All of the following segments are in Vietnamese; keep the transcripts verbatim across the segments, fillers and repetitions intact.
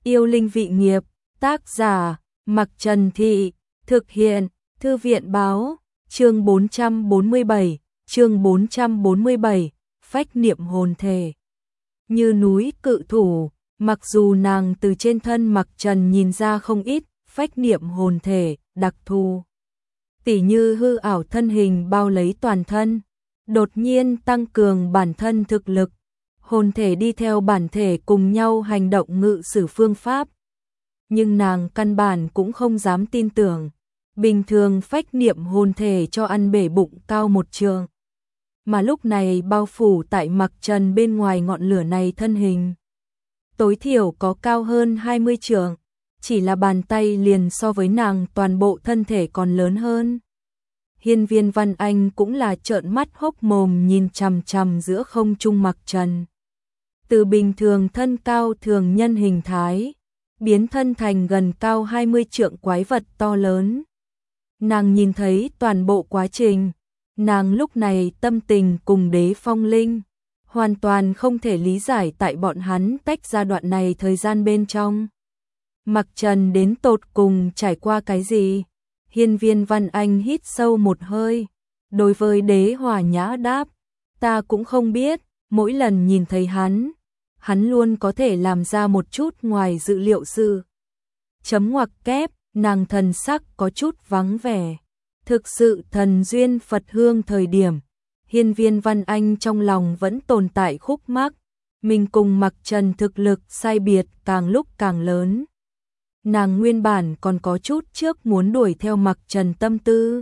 Yêu linh vị nghiệp, tác giả, Mặc Trần Thị, thực hiện, Thư viện báo, chương bốn trăm bốn mươi bảy, chương bốn trăm bốn mươi bảy, phách niệm hồn thể. Như núi cự thủ, mặc dù nàng từ trên thân Mặc Trần nhìn ra không ít, phách niệm hồn thể, đặc thù. Tỉ như hư ảo thân hình bao lấy toàn thân, đột nhiên tăng cường bản thân thực lực, hồn thể đi theo bản thể cùng nhau hành động ngự sử phương pháp. Nhưng nàng căn bản cũng không dám tin tưởng, bình thường phách niệm hồn thể cho ăn bể bụng cao một trường. Mà lúc này bao phủ tại Mặc Trần bên ngoài ngọn lửa này thân hình. Tối thiểu có cao hơn hai mươi trượng, chỉ là bàn tay liền so với nàng toàn bộ thân thể còn lớn hơn. Hiên Viên Văn Anh cũng là trợn mắt hốc mồm nhìn chằm chằm giữa không trung Mặc Trần. Từ bình thường thân cao thường nhân hình thái, biến thân thành gần cao hai mươi trượng quái vật to lớn. Nàng nhìn thấy toàn bộ quá trình, nàng lúc này tâm tình cùng Đế Phong Linh, hoàn toàn không thể lý giải tại bọn hắn tách ra đoạn này thời gian bên trong. Mặc Trần đến tột cùng trải qua cái gì? Hiên Viên Văn Anh hít sâu một hơi, đối với Đế Hòa Nhã đáp, ta cũng không biết, mỗi lần nhìn thấy hắn, hắn luôn có thể làm ra một chút ngoài dự liệu sự. Chấm ngoặc kép, nàng thần sắc có chút vắng vẻ. Thực sự thần duyên Phật hương thời điểm, Hiên Viên Văn Anh trong lòng vẫn tồn tại khúc mắc, mình cùng Mặc Trần thực lực sai biệt càng lúc càng lớn. Nàng nguyên bản còn có chút trước muốn đuổi theo Mặc Trần tâm tư,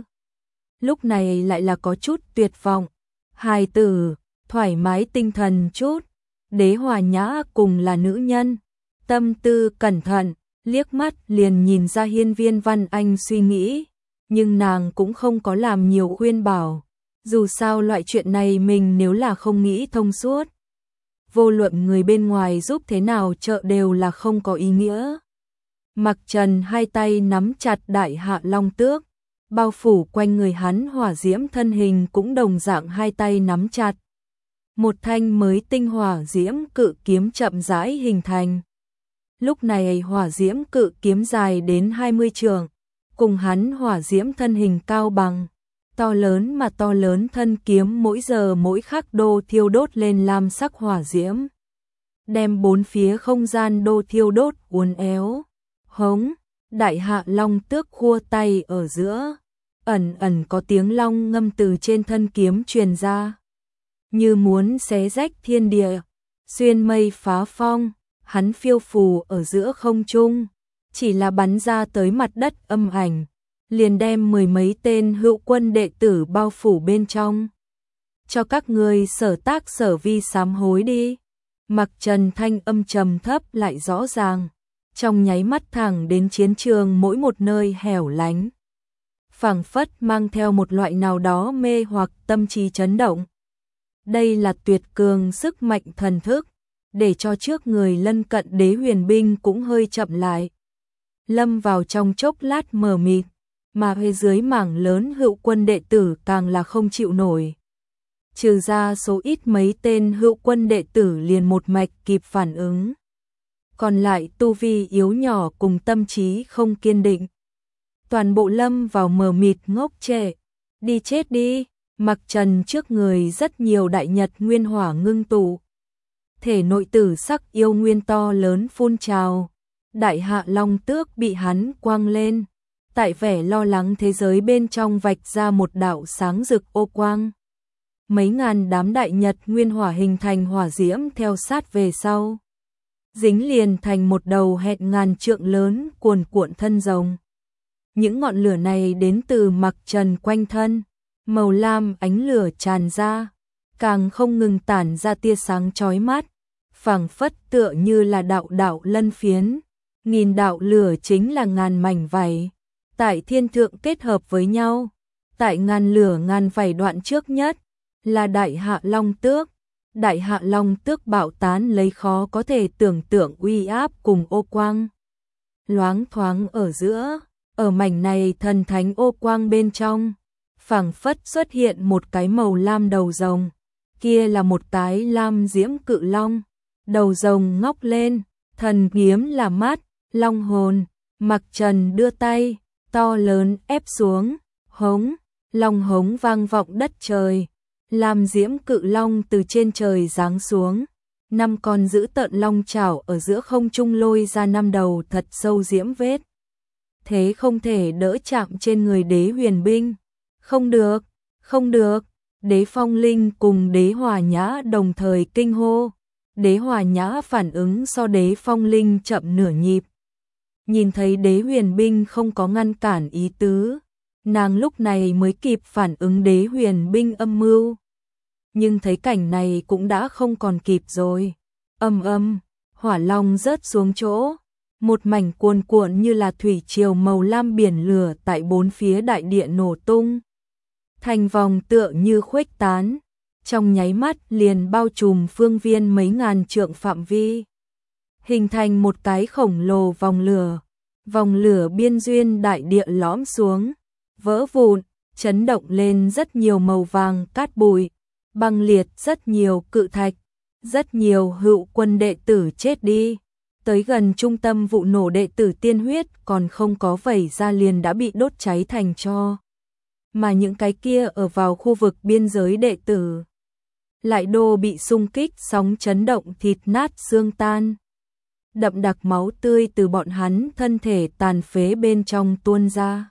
lúc này lại là có chút tuyệt vọng. Hài tử, thoải mái tinh thần chút. Đế Hòa Nhã cùng là nữ nhân, tâm tư cẩn thận, liếc mắt liền nhìn ra Hiên Viên Văn Anh suy nghĩ, nhưng nàng cũng không có làm nhiều khuyên bảo, dù sao loại chuyện này mình nếu là không nghĩ thông suốt, vô luận người bên ngoài giúp thế nào trợ đều là không có ý nghĩa. Mặc Trần hai tay nắm chặt Đại Hạ Long Tước, bao phủ quanh người hắn hỏa diễm thân hình cũng đồng dạng hai tay nắm chặt. Một thanh mới tinh hỏa diễm cự kiếm chậm rãi hình thành. Lúc này hỏa diễm cự kiếm dài đến hai mươi trượng, cùng hắn hỏa diễm thân hình cao bằng, to lớn mà to lớn thân kiếm mỗi giờ mỗi khắc đô thiêu đốt lên lam sắc hỏa diễm, đem bốn phía không gian đô thiêu đốt uốn éo. Hống, Đại Hạ Long Tước khua tay ở giữa, ẩn ẩn có tiếng long ngâm từ trên thân kiếm truyền ra, như muốn xé rách thiên địa, xuyên mây phá phong. Hắn phiêu phù ở giữa không trung, chỉ là bắn ra tới mặt đất âm ảnh, liền đem mười mấy tên hữu quân đệ tử bao phủ bên trong. Cho các người sở tác sở vi sám hối đi. Mặc Trần thanh âm trầm thấp lại rõ ràng, trong nháy mắt thẳng đến chiến trường mỗi một nơi hẻo lánh, phảng phất mang theo một loại nào đó mê hoặc tâm trí chấn động. Đây là tuyệt cường sức mạnh thần thức, để cho trước người lân cận Đế Huyền binh cũng hơi chậm lại, lâm vào trong chốc lát mờ mịt, mà phía dưới mảng lớn hữu quân đệ tử càng là không chịu nổi. Trừ ra số ít mấy tên hữu quân đệ tử liền một mạch kịp phản ứng, còn lại tu vi yếu nhỏ cùng tâm trí không kiên định, toàn bộ lâm vào mờ mịt ngốc trệ. Đi chết đi. Mặc Trần trước người rất nhiều đại nhật nguyên hỏa ngưng tụ, thể nội tử sắc yêu nguyên to lớn phun trào. Đại Hạ Long Tước bị hắn quăng lên, tại vẻ lo lắng thế giới bên trong vạch ra một đạo sáng rực ô quang. Mấy ngàn đám đại nhật nguyên hỏa hình thành hỏa diễm theo sát về sau, dính liền thành một đầu hẹn ngàn trượng lớn cuồn cuộn thân rồng. Những ngọn lửa này đến từ Mặc Trần quanh thân, màu lam ánh lửa tràn ra, càng không ngừng tản ra tia sáng chói mắt, phảng phất tựa như là đạo đạo lân phiến, nghìn đạo lửa chính là ngàn mảnh vảy, tại thiên thượng kết hợp với nhau. Tại ngàn lửa ngàn vảy đoạn trước nhất là Đại Hạ Long Tước, Đại Hạ Long Tước bạo tán lấy khó có thể tưởng tượng uy áp cùng ô quang. Loáng thoáng ở giữa, ở mảnh này thần thánh ô quang bên trong, phảng phất xuất hiện một cái màu lam đầu rồng, kia là một cái lam diễm cự long, đầu rồng ngóc lên, Thần kiếm là mắt, long hồn, Mặc Trần đưa tay, to lớn ép xuống, hống, long hống vang vọng đất trời, làm diễm cự long từ trên trời giáng xuống. Năm con giữ tợn long chảo ở giữa không trung lôi ra năm đầu thật sâu diễm vết. Thế không thể đỡ chạm trên người Đế Huyền Binh. Không được, không được, Đế Phong Linh cùng Đế Hòa Nhã đồng thời kinh hô. Đế Hòa Nhã phản ứng so Đế Phong Linh chậm nửa nhịp. Nhìn thấy Đế Huyền Binh không có ngăn cản ý tứ, nàng lúc này mới kịp phản ứng Đế Huyền Binh âm mưu. Nhưng thấy cảnh này cũng đã không còn kịp rồi. Âm âm, hỏa long rớt xuống chỗ, một mảnh cuồn cuộn như là thủy triều màu lam biển lửa tại bốn phía đại địa nổ tung. Thành vòng tựa như khuếch tán, trong nháy mắt liền bao trùm phương viên mấy ngàn trượng phạm vi. Hình thành một cái khổng lồ vòng lửa, vòng lửa biên duyên đại địa lõm xuống, vỡ vụn, chấn động lên rất nhiều màu vàng cát bụi, băng liệt rất nhiều cự thạch, rất nhiều hữu quân đệ tử chết đi. Tới gần trung tâm vụ nổ đệ tử tiên huyết còn không có vẩy ra liền đã bị đốt cháy thành tro. Mà những cái kia ở vào khu vực biên giới đệ tử lại đô bị xung kích sóng chấn động thịt nát xương tan. Đậm đặc máu tươi từ bọn hắn thân thể tàn phế bên trong tuôn ra,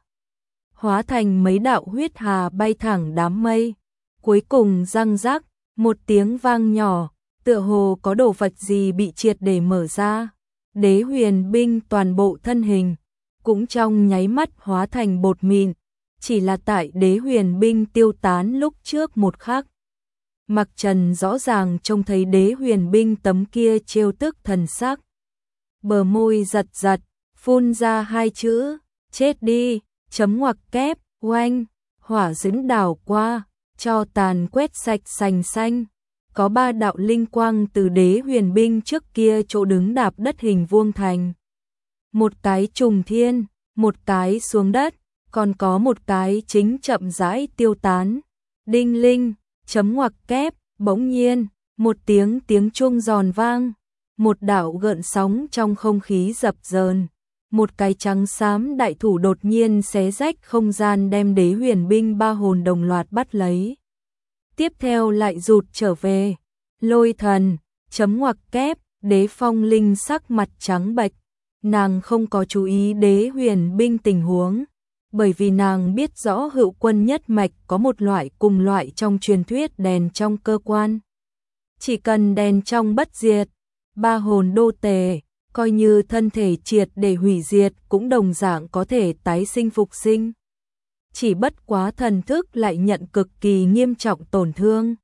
hóa thành mấy đạo huyết hà bay thẳng đám mây. Cuối cùng răng rắc, một tiếng vang nhỏ, tựa hồ có đồ vật gì bị triệt để mở ra. Đế Huyền Binh toàn bộ thân hình cũng trong nháy mắt hóa thành bột mịn, chỉ là tại Đế Huyền Binh tiêu tán lúc trước một khắc. Mặc Trần rõ ràng trông thấy Đế Huyền Binh tấm kia trêu tức thần sắc. Bờ môi giật giật, phun ra hai chữ, chết đi, chấm ngoặc kép, oanh, hỏa dính đảo qua, cho tàn quét sạch sành xanh. Có ba đạo linh quang từ Đế Huyền Binh trước kia chỗ đứng đạp đất hình vuông thành. Một cái trùng thiên, một cái xuống đất, còn có một cái chính chậm rãi tiêu tán. Đinh linh, chấm ngoặc kép, bỗng nhiên, một tiếng tiếng chuông giòn vang, một đạo gợn sóng trong không khí dập dờn, một cái trắng xám đại thủ đột nhiên xé rách không gian đem Đế Huyền Binh ba hồn đồng loạt bắt lấy. Tiếp theo lại rụt trở về. Lôi thần, chấm ngoặc kép, Đế Phong Linh sắc mặt trắng bệch, nàng không có chú ý Đế Huyền Binh tình huống, bởi vì nàng biết rõ Hữu Quân nhất mạch có một loại cùng loại trong truyền thuyết đèn trong cơ quan. Chỉ cần đèn trong bất diệt, ba hồn đô tề, coi như thân thể triệt để hủy diệt cũng đồng dạng có thể tái sinh phục sinh. Chỉ bất quá thần thức lại nhận cực kỳ nghiêm trọng tổn thương.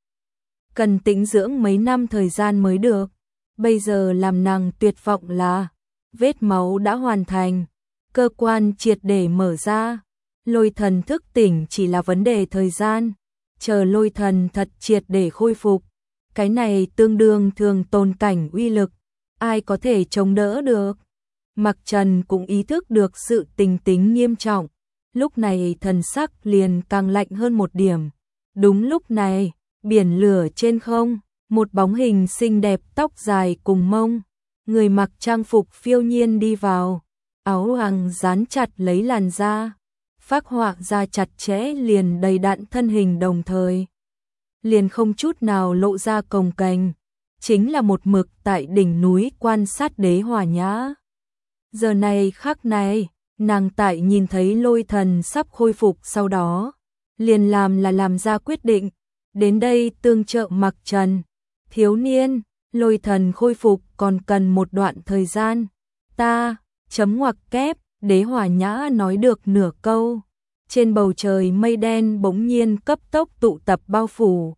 Cần tĩnh dưỡng mấy năm thời gian mới được. Bây giờ làm nàng tuyệt vọng là vết máu đã hoàn thành, cơ quan triệt để mở ra. Lôi thần thức tỉnh chỉ là vấn đề thời gian, chờ lôi thần thật triệt để khôi phục. Cái này tương đương thường tồn cảnh uy lực, ai có thể chống đỡ được. Mặc Trần cũng ý thức được sự tình tính nghiêm trọng, lúc này thần sắc liền càng lạnh hơn một điểm. Đúng lúc này, biển lửa trên không, một bóng hình xinh đẹp tóc dài cùng mông, người mặc trang phục phiêu nhiên đi vào, áo choàng dán chặt lấy làn da, phác họa ra chặt chẽ liền đầy đặn thân hình đồng thời. Liền không chút nào lộ ra cồng kềnh, chính là một mực tại đỉnh núi quan sát Đế Hòa Nhã. Giờ này khắc này, nàng tại nhìn thấy lôi thần sắp khôi phục sau đó, liền làm là làm ra quyết định, đến đây tương trợ Mặc Trần. Thiếu niên, lôi thần khôi phục còn cần một đoạn thời gian. Ta, chấm ngoặc kép, Đế Hòa Nhã nói được nửa câu. Trên bầu trời mây đen bỗng nhiên cấp tốc tụ tập bao phủ.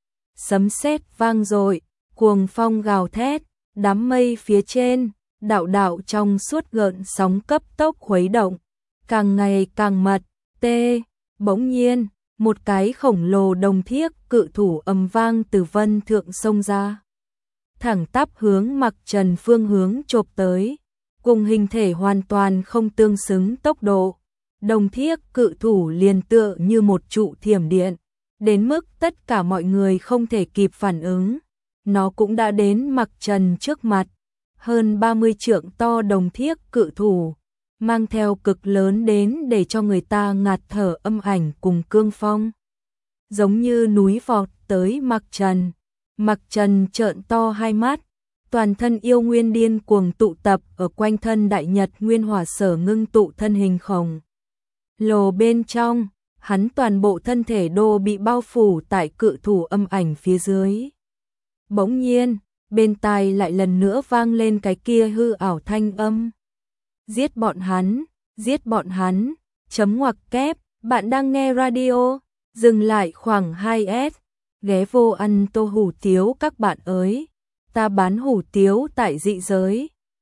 Sấm sét vang dội, cuồng phong gào thét, đám mây phía trên, đạo đạo trong suốt gợn sóng cấp tốc khuấy động, càng ngày càng mật. Tê, bỗng nhiên, một cái khổng lồ đồng thiếc cự thủ ầm vang từ vân thượng xông ra, thẳng tắp hướng Mặc Trần phương hướng chộp tới, cùng hình thể hoàn toàn không tương xứng tốc độ. Đồng thiếc cự thủ liền tựa như một trụ thiểm điện, đến mức tất cả mọi người không thể kịp phản ứng. Nó cũng đã đến Mặc Trần trước mặt, hơn ba mươi trượng to đồng thiếc cự thủ, mang theo cực lớn đến để cho người ta ngạt thở âm ảnh cùng cương phong. Giống như núi vọt tới Mạc Trần. Mạc Trần trợn to hai mắt, toàn thân yêu nguyên điên cuồng tụ tập ở quanh thân Đại Nhật Nguyên Hỏa Sở ngưng tụ thân hình khổng lồ bên trong, hắn toàn bộ thân thể đô bị bao phủ tại cự thủ âm ảnh phía dưới. Bỗng nhiên, bên tai lại lần nữa vang lên cái kia hư ảo thanh âm. Giết bọn hắn, giết bọn hắn, chấm ngoặc kép, bạn đang nghe radio, dừng lại khoảng hai s, ghé vô ăn tô hủ tiếu các bạn ơi, ta bán hủ tiếu tại dị giới.